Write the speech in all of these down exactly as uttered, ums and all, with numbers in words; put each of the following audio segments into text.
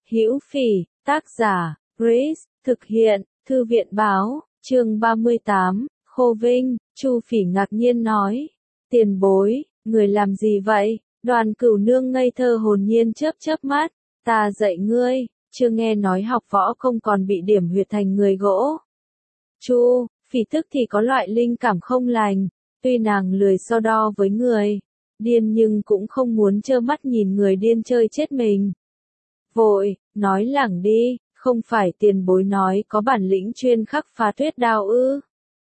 Hữu Phỉ, tác giả, Grace, thực hiện, Thư viện báo, chương ba mươi tám, Khô Vinh. Chu Phỉ ngạc nhiên nói, tiền bối, người làm gì vậy? Đoàn Cửu Nương ngây thơ hồn nhiên chớp chớp mắt, ta dạy ngươi, chưa nghe nói học võ không còn bị điểm huyệt thành người gỗ. Chu Phỉ tức thì có loại linh cảm không lành, tuy nàng lười so đo với người điên nhưng cũng không muốn trơ mắt nhìn người điên chơi chết mình. Vội, nói lẳng đi, không phải tiền bối nói có bản lĩnh chuyên khắc phá tuyết đao ư?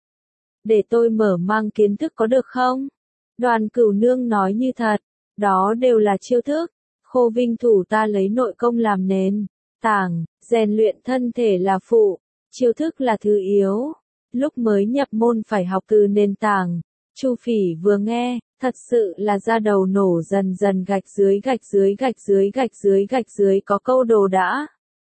Để tôi mở mang kiến thức có được không? Đoàn Cửu Nương nói như thật, đó đều là chiêu thức, Khô Vinh thủ ta lấy nội công làm nền tảng, rèn luyện thân thể là phụ, chiêu thức là thứ yếu. Lúc mới nhập môn phải học từ nền tảng. Chu Phỉ vừa nghe, thật sự là da đầu nổ dần dần, gạch dưới gạch dưới gạch dưới gạch dưới gạch dưới có câu đồ đã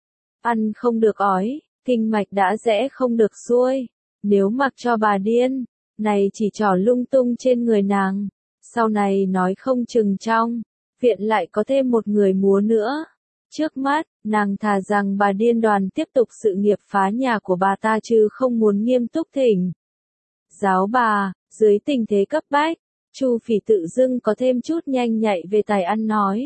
ăn không được ói, kinh mạch đã rẽ không được xuôi. Nếu mặc cho bà điên này chỉ trỏ lung tung trên người nàng, sau này nói không chừng trong viện lại có thêm một người múa nữa. Trước mắt, nàng thà rằng bà điên Đoàn tiếp tục sự nghiệp phá nhà của bà ta chứ không muốn nghiêm túc thỉnh giáo bà. Dưới tình thế cấp bách, Chu Phỉ tự dưng có thêm chút nhanh nhạy về tài ăn nói.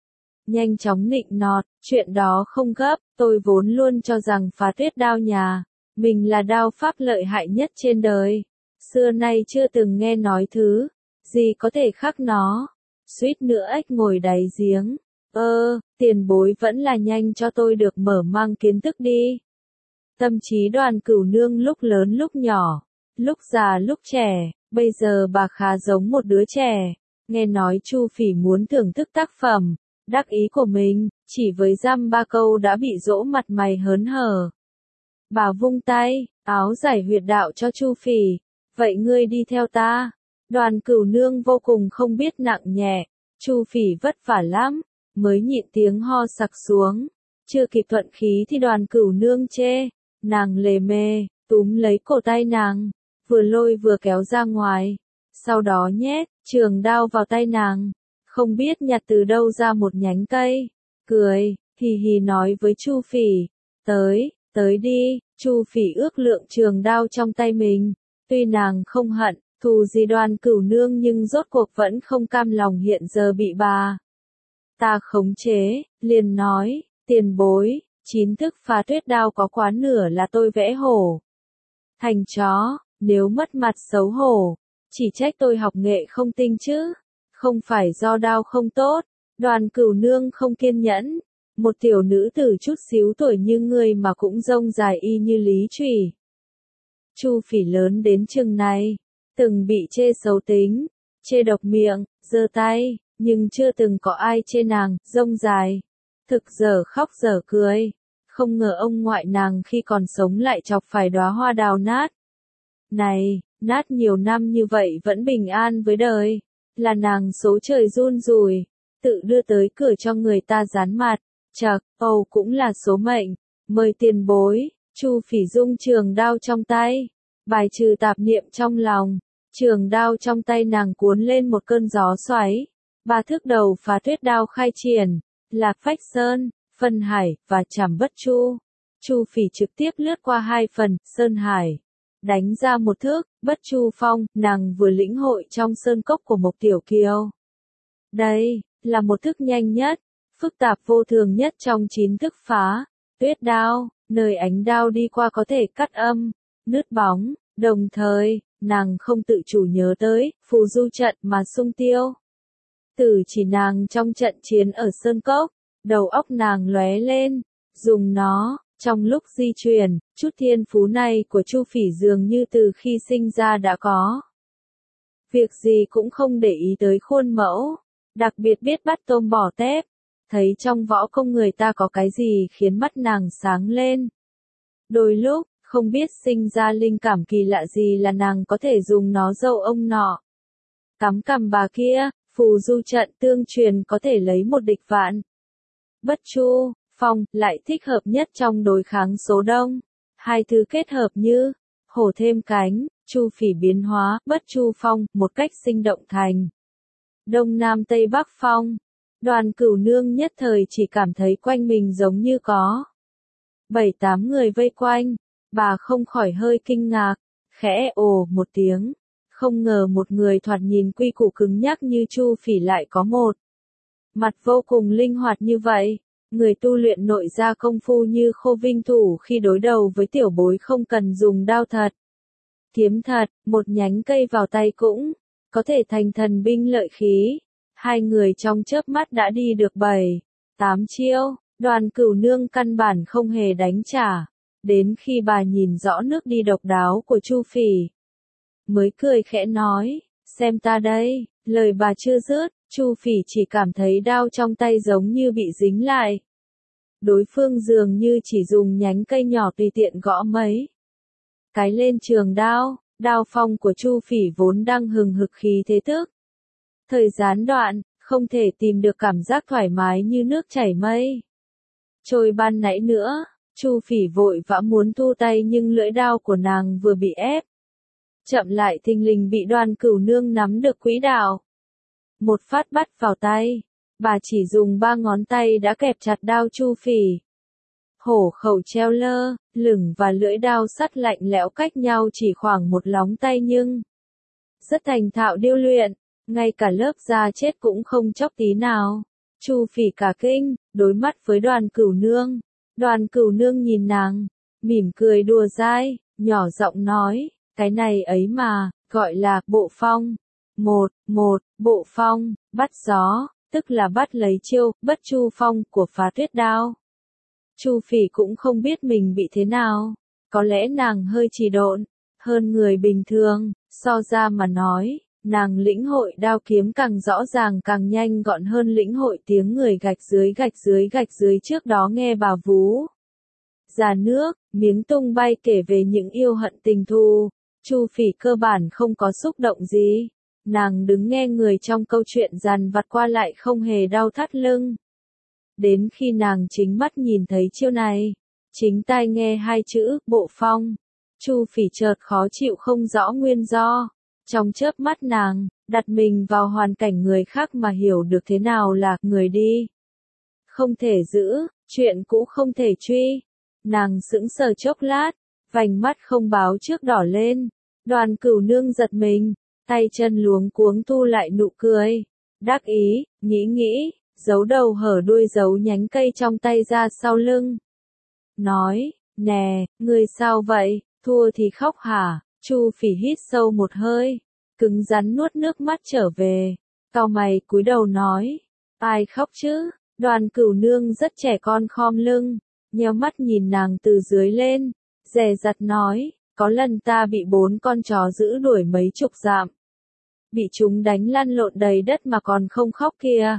Nhanh chóng nịnh nọt, chuyện đó không gấp, tôi vốn luôn cho rằng phá tuyết đao nhà mình là đao pháp lợi hại nhất trên đời. Xưa nay chưa từng nghe nói thứ gì có thể khắc nó. Suýt nữa ếch ngồi đáy giếng. Ơ, tiền bối vẫn là nhanh cho tôi được mở mang kiến thức đi. Tâm trí Đoàn Cửu Nương lúc lớn lúc nhỏ, lúc già lúc trẻ, bây giờ bà khá giống một đứa trẻ. Nghe nói Chu Phỉ muốn thưởng thức tác phẩm đắc ý của mình, chỉ với dăm ba câu đã bị dỗ mặt mày hớn hở. Bà vung tay, áo giải huyệt đạo cho Chu Phỉ. Vậy ngươi đi theo ta. Đoàn Cửu Nương vô cùng không biết nặng nhẹ. Chu Phỉ vất vả lắm, mới nhịn tiếng ho sặc xuống. Chưa kịp thuận khí thì Đoàn Cửu Nương chê. Nàng lề mề, túm lấy cổ tay nàng, vừa lôi vừa kéo ra ngoài. Sau đó nhét trường đao vào tay nàng. Không biết nhặt từ đâu ra một nhánh cây. Cười, hì hì nói với Chu Phỉ. Tới, tới đi. Chu Phỉ ước lượng trường đao trong tay mình. Tuy nàng không hận thù gì Đoàn Cửu Nương nhưng rốt cuộc vẫn không cam lòng hiện giờ bị bà ta khống chế, liền nói, tiền bối, chín thức phá tuyết đao có quá nửa là tôi vẽ hổ thành chó, nếu mất mặt xấu hổ, chỉ trách tôi học nghệ không tinh chứ, không phải do đao không tốt. Đoàn Cửu Nương không kiên nhẫn, một tiểu nữ tử chút xíu tuổi như ngươi mà cũng rông dài y như lý chùy. Chu Phỉ lớn đến chừng này, từng bị chê xấu tính, chê độc miệng, giơ tay, nhưng chưa từng có ai chê nàng rông dài. Thực dở khóc dở cười, không ngờ ông ngoại nàng khi còn sống lại chọc phải đóa hoa đào nát. Này, nát nhiều năm như vậy vẫn bình an với đời, là nàng số trời run rủi, tự đưa tới cửa cho người ta dán mặt. Chậc, âu cũng là số mệnh. Mời tiền bối. Chu Phỉ rung trường đao trong tay, bài trừ tạp niệm trong lòng. Trường đao trong tay nàng cuốn lên một cơn gió xoáy. Ba thước đầu phá tuyết đao khai triển, Lạc Phách Sơn, Phân Hải và Trảm Bất Chu. Chu Phỉ trực tiếp lướt qua hai phần Sơn Hải, đánh ra một thước Bất Chu Phong. Nàng vừa lĩnh hội trong sơn cốc của Mộc Tiểu Kiều. Đây là một thức nhanh nhất, phức tạp vô thường nhất trong chín thức phá tuyết đao, nơi ánh đao đi qua có thể cắt âm, nứt bóng. Đồng thời, nàng không tự chủ nhớ tới phù du trận mà Sung Tiêu Tử chỉ nàng trong trận chiến ở sơn cốc. Đầu óc nàng lóe lên, dùng nó trong lúc di chuyển. Chút thiên phú này của Chu Phỉ dường như từ khi sinh ra đã có. Việc gì cũng không để ý tới khuôn mẫu, đặc biệt biết bắt tôm bỏ tép. Thấy trong võ công người ta có cái gì khiến mắt nàng sáng lên. Đôi lúc, không biết sinh ra linh cảm kỳ lạ gì là nàng có thể dùng nó dâu ông nọ. Cắm cằm bà kia, phù du trận tương truyền có thể lấy một địch vạn. Bất Chu Phong lại thích hợp nhất trong đối kháng số đông. Hai thứ kết hợp như hổ thêm cánh, Chu Phỉ biến hóa Bất Chu Phong một cách sinh động thành Đông Nam Tây Bắc Phong. Đoàn Cửu Nương nhất thời chỉ cảm thấy quanh mình giống như có bảy tám người vây quanh, bà không khỏi hơi kinh ngạc, khẽ ồ một tiếng, không ngờ một người thoạt nhìn quy củ cứng nhắc như Chu Phỉ lại có một mặt vô cùng linh hoạt như vậy. Người tu luyện nội gia công phu như Khô Vinh thủ khi đối đầu với tiểu bối không cần dùng đao thật, kiếm thật, một nhánh cây vào tay cũng có thể thành thần binh lợi khí. Hai người trong chớp mắt đã đi được bảy, tám chiêu, Đoàn Cửu Nương căn bản không hề đánh trả. Đến khi bà nhìn rõ nước đi độc đáo của Chu Phỉ, mới cười khẽ nói, xem ta đây, lời bà chưa dứt, Chu Phỉ chỉ cảm thấy đao trong tay giống như bị dính lại. Đối phương dường như chỉ dùng nhánh cây nhỏ tùy tiện gõ mấy cái lên trường đao, đao phong của Chu Phỉ vốn đang hừng hực khí thế tức thời gián đoạn, không thể tìm được cảm giác thoải mái như nước chảy mây trôi ban nãy nữa. Chu Phỉ vội vã muốn thu tay nhưng lưỡi đao của nàng vừa bị ép chậm lại thình lình bị Đoàn Cửu Nương nắm được quỹ đạo, một phát bắt vào tay. Bà chỉ dùng ba ngón tay đã kẹp chặt đao Chu Phỉ. Hổ khẩu treo lơ lửng và lưỡi đao sắt lạnh lẽo cách nhau chỉ khoảng một lóng tay nhưng rất thành thạo điêu luyện, ngay cả lớp da chết cũng không chóc tí nào. Chu Phỉ cả kinh, đối mắt với Đoàn Cửu Nương. Đoàn Cửu Nương nhìn nàng, mỉm cười đùa dai, nhỏ giọng nói, cái này ấy mà, gọi là bộ phong. Một, một, bộ phong, bắt gió, tức là bắt lấy chiêu, bất chu phong của Phá Tuyết Đao. Chu Phỉ cũng không biết mình bị thế nào, có lẽ nàng hơi trì độn hơn người bình thường, so ra mà nói, nàng lĩnh hội đao kiếm càng rõ ràng càng nhanh gọn hơn lĩnh hội tiếng người gạch dưới gạch dưới gạch dưới trước đó nghe bà vú già nước, miếng tung bay kể về những yêu hận tình thù. Chu Phỉ cơ bản không có xúc động gì, nàng đứng nghe người trong câu chuyện dằn vặt qua lại không hề đau thắt lưng. Đến khi nàng chính mắt nhìn thấy chiêu này, chính tai nghe hai chữ bộ phong, Chu Phỉ chợt khó chịu không rõ nguyên do. Trong chớp mắt nàng đặt mình vào hoàn cảnh người khác mà hiểu được thế nào là người đi không thể giữ, chuyện cũ không thể truy. Nàng sững sờ chốc lát, vành mắt không báo trước đỏ lên. Đoàn Cửu Nương giật mình, tay chân luống cuống thu lại nụ cười, đắc ý, nghĩ nghĩ, giấu đầu hở đuôi giấu nhánh cây trong tay ra sau lưng. Nói, nè, ngươi sao vậy, thua thì khóc hả? Chu Phỉ hít sâu một hơi, cứng rắn nuốt nước mắt trở về, cau mày cúi đầu nói, ai khóc chứ? Đoàn Cửu Nương rất trẻ con khom lưng, nheo mắt nhìn nàng từ dưới lên, dè dặt nói, có lần ta bị bốn con chó dữ đuổi mấy chục dặm, bị chúng đánh lăn lộn đầy đất mà còn không khóc kìa.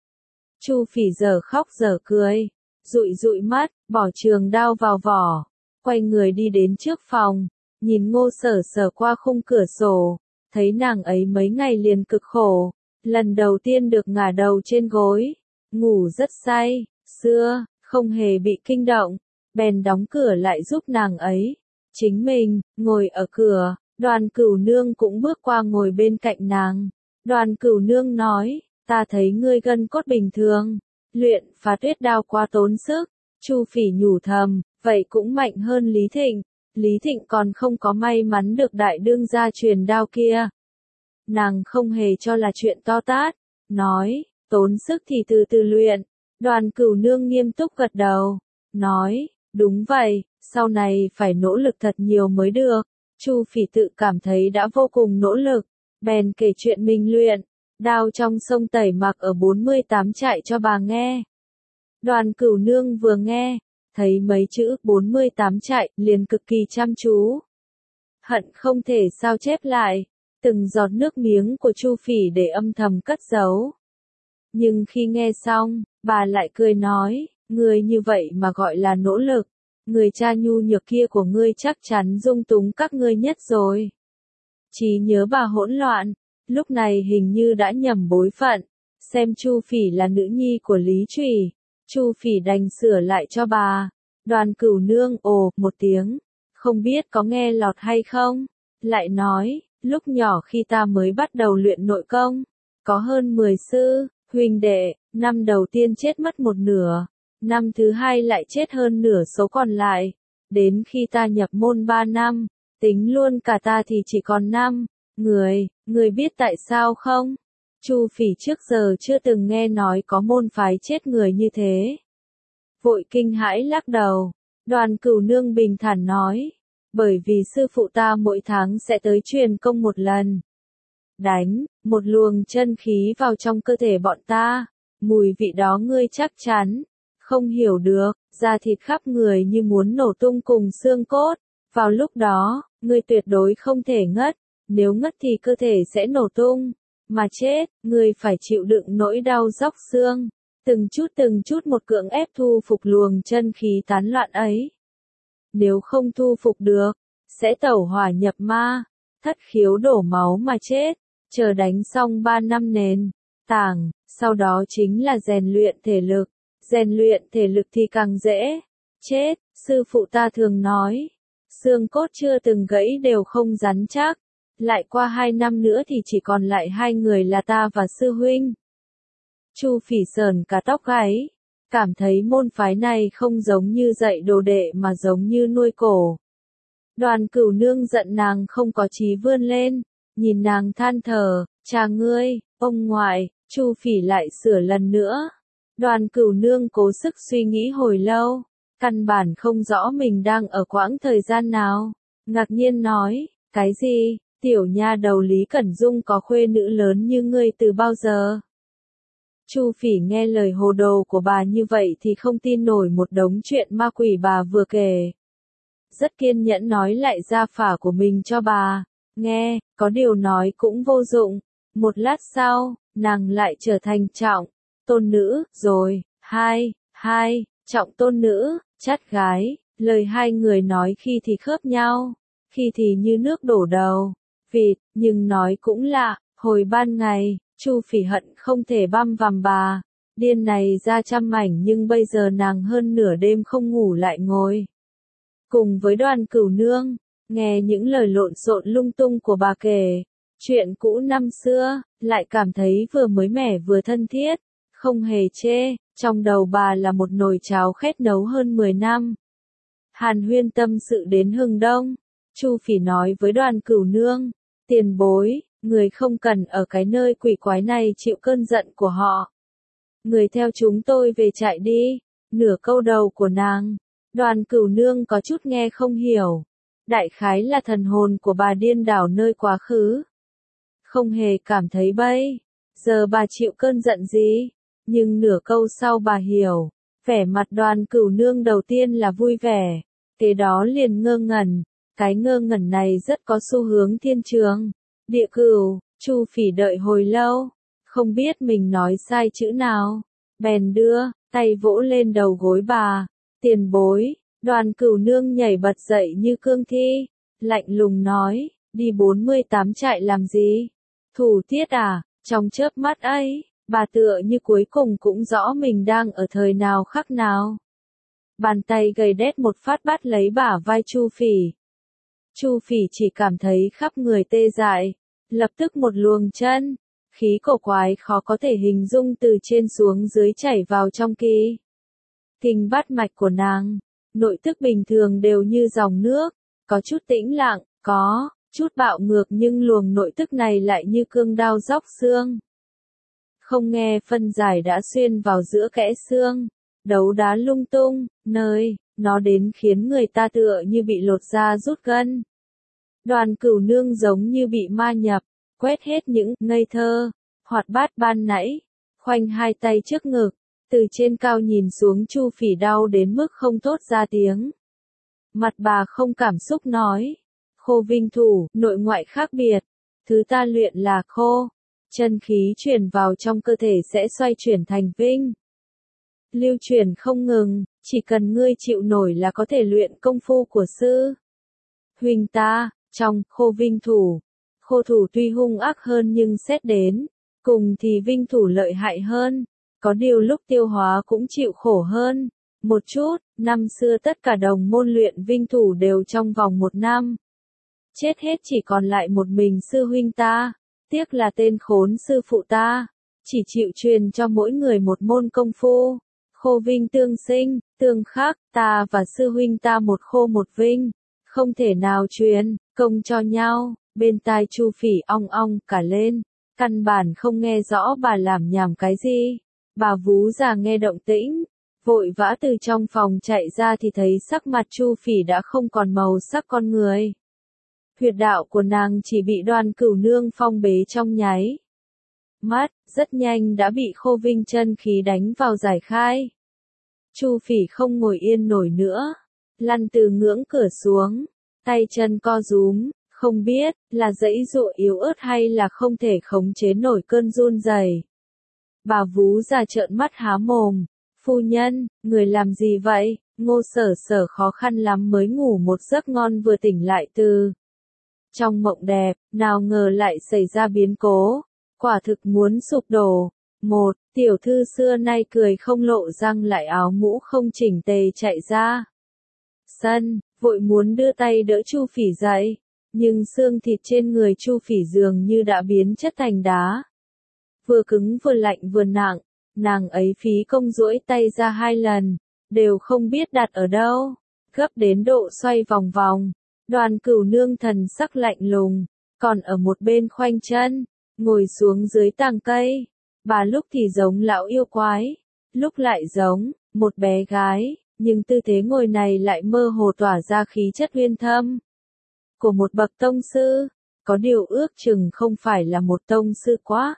Chu Phỉ giờ khóc giờ cười, dụi dụi mắt, bỏ trường đao vào vỏ, quay người đi đến trước phòng, nhìn Ngô Sở Sở qua khung cửa sổ, thấy nàng ấy mấy ngày liền cực khổ, lần đầu tiên được ngả đầu trên gối, ngủ rất say, xưa, không hề bị kinh động, bèn đóng cửa lại giúp nàng ấy. Chính mình, ngồi ở cửa, Đoàn Cửu Nương cũng bước qua ngồi bên cạnh nàng. Đoàn Cửu Nương nói, ta thấy ngươi gân cốt bình thường, luyện Phá Tuyết Đao quá tốn sức. Chu Phỉ nhủ thầm, vậy cũng mạnh hơn Lý Thịnh. Lý Thịnh còn không có may mắn được đại đương gia truyền đao kia. Nàng không hề cho là chuyện to tát, nói, tốn sức thì từ từ luyện. Đoàn Cửu Nương nghiêm túc gật đầu, nói, đúng vậy, sau này phải nỗ lực thật nhiều mới được. Chu Phỉ tự cảm thấy đã vô cùng nỗ lực, bèn kể chuyện mình luyện đao trong sông Tẩy Mặc ở bốn mươi tám trại cho bà nghe. Đoàn Cửu Nương vừa nghe, thấy mấy chữ bốn mươi tám trại, liền cực kỳ chăm chú. Hận không thể sao chép lại, từng giọt nước miếng của Chu Phỉ để âm thầm cất giấu. Nhưng khi nghe xong, bà lại cười nói, ngươi như vậy mà gọi là nỗ lực, người cha nhu nhược kia của ngươi chắc chắn dung túng các ngươi nhất rồi. Trí nhớ bà hỗn loạn, lúc này hình như đã nhầm bối phận, xem Chu Phỉ là nữ nhi của Lý Trùy. Chu Phỉ đành sửa lại cho bà. Đoàn Cửu Nương ồ một tiếng, không biết có nghe lọt hay không, lại nói, lúc nhỏ khi ta mới bắt đầu luyện nội công, có hơn mười sư Huynh đệ, năm đầu tiên chết mất một nửa, năm thứ hai lại chết hơn nửa số còn lại. Đến khi ta nhập môn ba năm, tính luôn cả ta thì chỉ còn năm người, người biết tại sao không? Chu Phỉ trước giờ chưa từng nghe nói có môn phái chết người như thế. Vội kinh hãi lắc đầu, Đoàn Cửu Nương bình thản nói, bởi vì sư phụ ta mỗi tháng sẽ tới truyền công một lần. Đánh, một luồng chân khí vào trong cơ thể bọn ta, mùi vị đó ngươi chắc chắn không hiểu được, da thịt khắp người như muốn nổ tung cùng xương cốt. Vào lúc đó, ngươi tuyệt đối không thể ngất, nếu ngất thì cơ thể sẽ nổ tung, mà chết, ngươi phải chịu đựng nỗi đau róc xương, từng chút từng chút một cưỡng ép thu phục luồng chân khí tán loạn ấy. Nếu không thu phục được, sẽ tẩu hỏa nhập ma, thất khiếu đổ máu mà chết, chờ đánh xong ba năm nền tảng, sau đó chính là rèn luyện thể lực, rèn luyện thể lực thì càng dễ chết, sư phụ ta thường nói, xương cốt chưa từng gãy đều không rắn chắc, lại qua hai năm nữa thì chỉ còn lại hai người là ta và sư huynh. Chu Phỉ sờn cả tóc gáy, cảm thấy môn phái này không giống như dạy đồ đệ mà giống như nuôi cổ. Đoàn Cửu Nương giận nàng không có chí vươn lên, nhìn nàng than thở, cha ngươi, ông ngoại. Chu Phỉ lại sửa lần nữa. Đoàn Cửu Nương cố sức suy nghĩ hồi lâu, căn bản không rõ mình đang ở quãng thời gian nào, ngạc nhiên nói, cái gì, tiểu nha đầu Lý Cẩn Dung có khuê nữ lớn như ngươi từ bao giờ? Chu Phỉ nghe lời hồ đồ của bà như vậy thì không tin nổi một đống chuyện ma quỷ bà vừa kể. Rất kiên nhẫn nói lại gia phả của mình cho bà, nghe, có điều nói cũng vô dụng. Một lát sau, nàng lại trở thành trọng tôn nữ, rồi, hai, hai, trọng tôn nữ, chắt gái, lời hai người nói khi thì khớp nhau, khi thì như nước đổ đầu, vịt, nhưng nói cũng lạ, hồi ban ngày, Chu Phỉ hận không thể băm vằm bà, điên này ra trăm mảnh nhưng bây giờ nàng hơn nửa đêm không ngủ lại ngồi. Cùng với Đoàn Cửu Nương, nghe những lời lộn xộn lung tung của bà kể, chuyện cũ năm xưa, lại cảm thấy vừa mới mẻ vừa thân thiết, không hề chê, trong đầu bà là một nồi cháo khét nấu hơn mười năm. Hàn huyên tâm sự đến hừng đông, Chu Phỉ nói với Đoàn Cửu Nương, tiền bối, người không cần ở cái nơi quỷ quái này chịu cơn giận của họ. Người theo chúng tôi về trại đi, nửa câu đầu của nàng, Đoàn Cửu Nương có chút nghe không hiểu. Đại khái là thần hồn của bà điên đảo nơi quá khứ. Không hề cảm thấy bây giờ bà chịu cơn giận gì, nhưng nửa câu sau bà hiểu, vẻ mặt Đoàn Cửu Nương đầu tiên là vui vẻ, kế đó liền ngơ ngẩn, cái ngơ ngẩn này rất có xu hướng thiên trường, địa cửu. Chu Phỉ đợi hồi lâu, không biết mình nói sai chữ nào, bèn đưa tay vỗ lên đầu gối bà, tiền bối. Đoàn Cửu Nương nhảy bật dậy như cương thi, lạnh lùng nói, đi bốn mươi tám trại làm gì? Thủ tiết à? Trong chớp mắt ấy, bà tựa như cuối cùng cũng rõ mình đang ở thời nào khắc nào. Bàn tay gầy đét một phát bắt lấy bả vai Chu Phỉ. Chu Phỉ chỉ cảm thấy khắp người tê dại, lập tức một luồng chân khí cổ quái khó có thể hình dung từ trên xuống dưới chảy vào trong kỳ kinh bát mạch của nàng. Nội tức bình thường đều như dòng nước, có chút tĩnh lặng, có chút bạo ngược nhưng luồng nội tức này lại như cương đao róc xương. Không nghe phân giải đã xuyên vào giữa kẽ xương, đấu đá lung tung, nơi nó đến khiến người ta tựa như bị lột da rút gân. Đoàn Cửu Nương giống như bị ma nhập, quét hết những ngây thơ, hoạt bát ban nãy, khoanh hai tay trước ngực. Từ trên cao nhìn xuống Chu Phỉ đau đến mức không thốt ra tiếng. Mặt bà không cảm xúc nói, khô vinh thủ, nội ngoại khác biệt, thứ ta luyện là khô, chân khí chuyển vào trong cơ thể sẽ xoay chuyển thành vinh. Lưu chuyển không ngừng, chỉ cần ngươi chịu nổi là có thể luyện công phu của sư huynh ta. Trong khô vinh thủ, khô thủ tuy hung ác hơn nhưng xét đến cùng thì vinh thủ lợi hại hơn. Có điều lúc tiêu hóa cũng chịu khổ hơn một chút. Năm xưa tất cả đồng môn luyện vinh thủ đều trong vòng một năm chết hết, chỉ còn lại một mình sư huynh ta. Tiếc là tên khốn sư phụ ta chỉ chịu truyền cho mỗi người một môn công phu. Khô vinh tương sinh, tương khắc, ta và sư huynh ta một khô một vinh, không thể nào truyền công cho nhau. Bên tai Chu Phỉ ong ong cả lên, căn bản không nghe rõ bà làm nhảm cái gì. Bà Vú già nghe động tĩnh, vội vã từ trong phòng chạy ra thì thấy sắc mặt Chu Phỉ đã không còn màu sắc con người. Huyệt đạo của nàng chỉ bị Đoan Cửu Nương phong bế trong nháy mắt, rất nhanh đã bị Khô Vinh chân khí đánh vào giải khai. Chu Phỉ không ngồi yên nổi nữa, lăn từ ngưỡng cửa xuống, tay chân co rúm, không biết là giãy giụa yếu ớt hay là không thể khống chế nổi cơn run rẩy. Bà Vú già trợn mắt há mồm, phu nhân, người làm gì vậy? Ngô Sở Sở khó khăn lắm mới ngủ một giấc ngon vừa tỉnh lại từ trong mộng đẹp, nào ngờ lại xảy ra biến cố, quả thực muốn sụp đổ. Một, tiểu thư xưa nay cười không lộ răng lại áo mũ không chỉnh tề chạy ra sân, vội muốn đưa tay đỡ Chu Phỉ dậy, nhưng xương thịt trên người Chu Phỉ dường như đã biến chất thành đá. Vừa cứng vừa lạnh vừa nặng, nàng ấy phí công duỗi tay ra hai lần, đều không biết đặt ở đâu, gấp đến độ xoay vòng vòng. Đoàn Cửu Nương thần sắc lạnh lùng, còn ở một bên khoanh chân, ngồi xuống dưới tàng cây. Bà lúc thì giống lão yêu quái, lúc lại giống một bé gái, nhưng tư thế ngồi này lại mơ hồ tỏa ra khí chất uyên thâm của một bậc tông sư, có điều ước chừng không phải là một tông sư quá.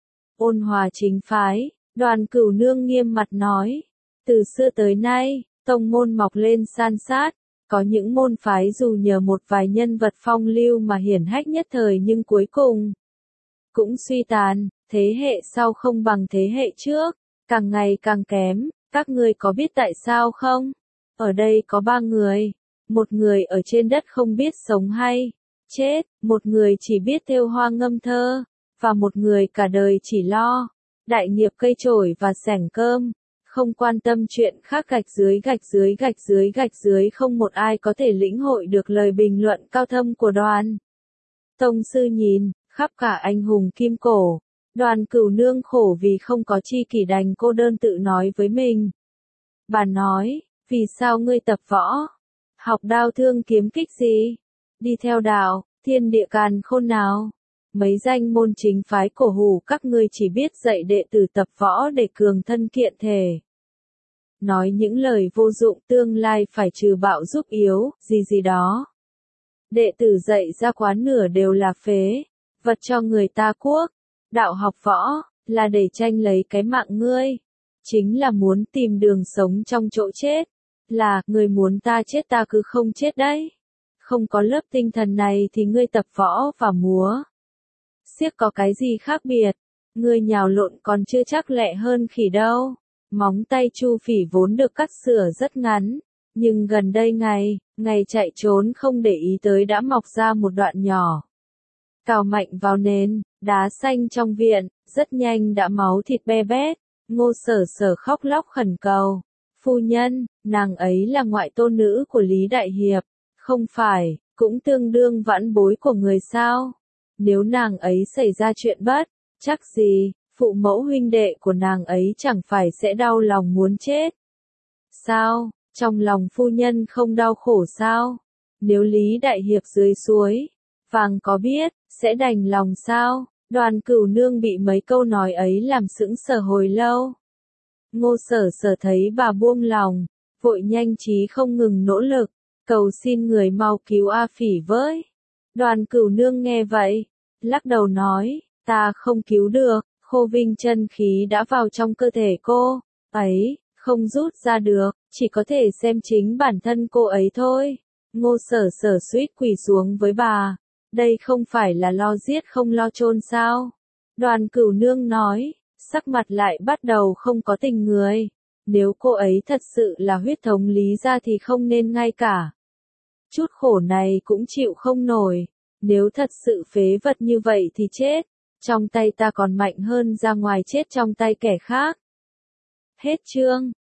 Ôn hòa chính phái, Đoàn Cửu Nương nghiêm mặt nói, từ xưa tới nay, tông môn mọc lên san sát, có những môn phái dù nhờ một vài nhân vật phong lưu mà hiển hách nhất thời nhưng cuối cùng cũng suy tàn, thế hệ sau không bằng thế hệ trước, càng ngày càng kém. Các ngươi có biết tại sao không? Ở đây có ba người, một người ở trên đất không biết sống hay chết, một người chỉ biết thêu hoa ngâm thơ, và một người cả đời chỉ lo đại nghiệp cây chổi và xẻng cơm, không quan tâm chuyện khác. Gạch dưới gạch dưới gạch dưới gạch dưới không một ai có thể lĩnh hội được lời bình luận cao thâm của Đoàn tông sư. Nhìn khắp cả anh hùng kim cổ, Đoàn Cửu Nương khổ vì không có chi kỷ đành cô đơn tự nói với mình. Bà nói, vì sao ngươi tập võ? Học đao thương kiếm kích gì? Đi theo đạo, thiên địa càn khôn nào? Mấy danh môn chính phái cổ hủ các ngươi chỉ biết dạy đệ tử tập võ để cường thân kiện thể. Nói những lời vô dụng, tương lai phải trừ bạo giúp yếu, gì gì đó. Đệ tử dạy ra quá nửa đều là phế vật cho người ta cuốc. Đạo học võ, là để tranh lấy cái mạng ngươi. Chính là muốn tìm đường sống trong chỗ chết. Là, người muốn ta chết ta cứ không chết đấy. Không có lớp tinh thần này thì ngươi tập võ và múa xiếc có cái gì khác biệt. Ngươi nhào lộn còn chưa chắc lẹ hơn khỉ đâu. Móng tay Chu Phỉ vốn được cắt sửa rất ngắn. Nhưng gần đây ngày, ngày chạy trốn không để ý tới đã mọc ra một đoạn nhỏ. Cào mạnh vào nền đá xanh trong viện, rất nhanh đã máu thịt be bét. Ngô Sở Sở khóc lóc khẩn cầu, phu nhân, nàng ấy là ngoại tôn nữ của Lý Đại Hiệp, không phải, cũng tương đương vãn bối của người sao? Nếu nàng ấy xảy ra chuyện bất chắc gì, phụ mẫu huynh đệ của nàng ấy chẳng phải sẽ đau lòng muốn chết? Sao, trong lòng phu nhân không đau khổ sao? Nếu Lý Đại Hiệp dưới suối vàng có biết, sẽ đành lòng sao? Đoàn Cửu Nương bị mấy câu nói ấy làm sững sờ hồi lâu. Ngô Sở Sở thấy bà buông lòng, vội nhanh trí không ngừng nỗ lực, cầu xin người mau cứu A Phỉ với. Đoàn Cửu Nương nghe vậy, lắc đầu nói, ta không cứu được, Khô Vinh chân khí đã vào trong cơ thể cô ấy, không rút ra được, chỉ có thể xem chính bản thân cô ấy thôi. Ngô Sở Sở suýt quỳ xuống với bà. Đây không phải là lo giết không lo chôn sao? Đoàn Cửu Nương nói, sắc mặt lại bắt đầu không có tình người. Nếu cô ấy thật sự là huyết thống Lý gia thì không nên ngay cả chút khổ này cũng chịu không nổi. Nếu thật sự phế vật như vậy thì chết trong tay ta còn mạnh hơn ra ngoài chết trong tay kẻ khác. Hết chương.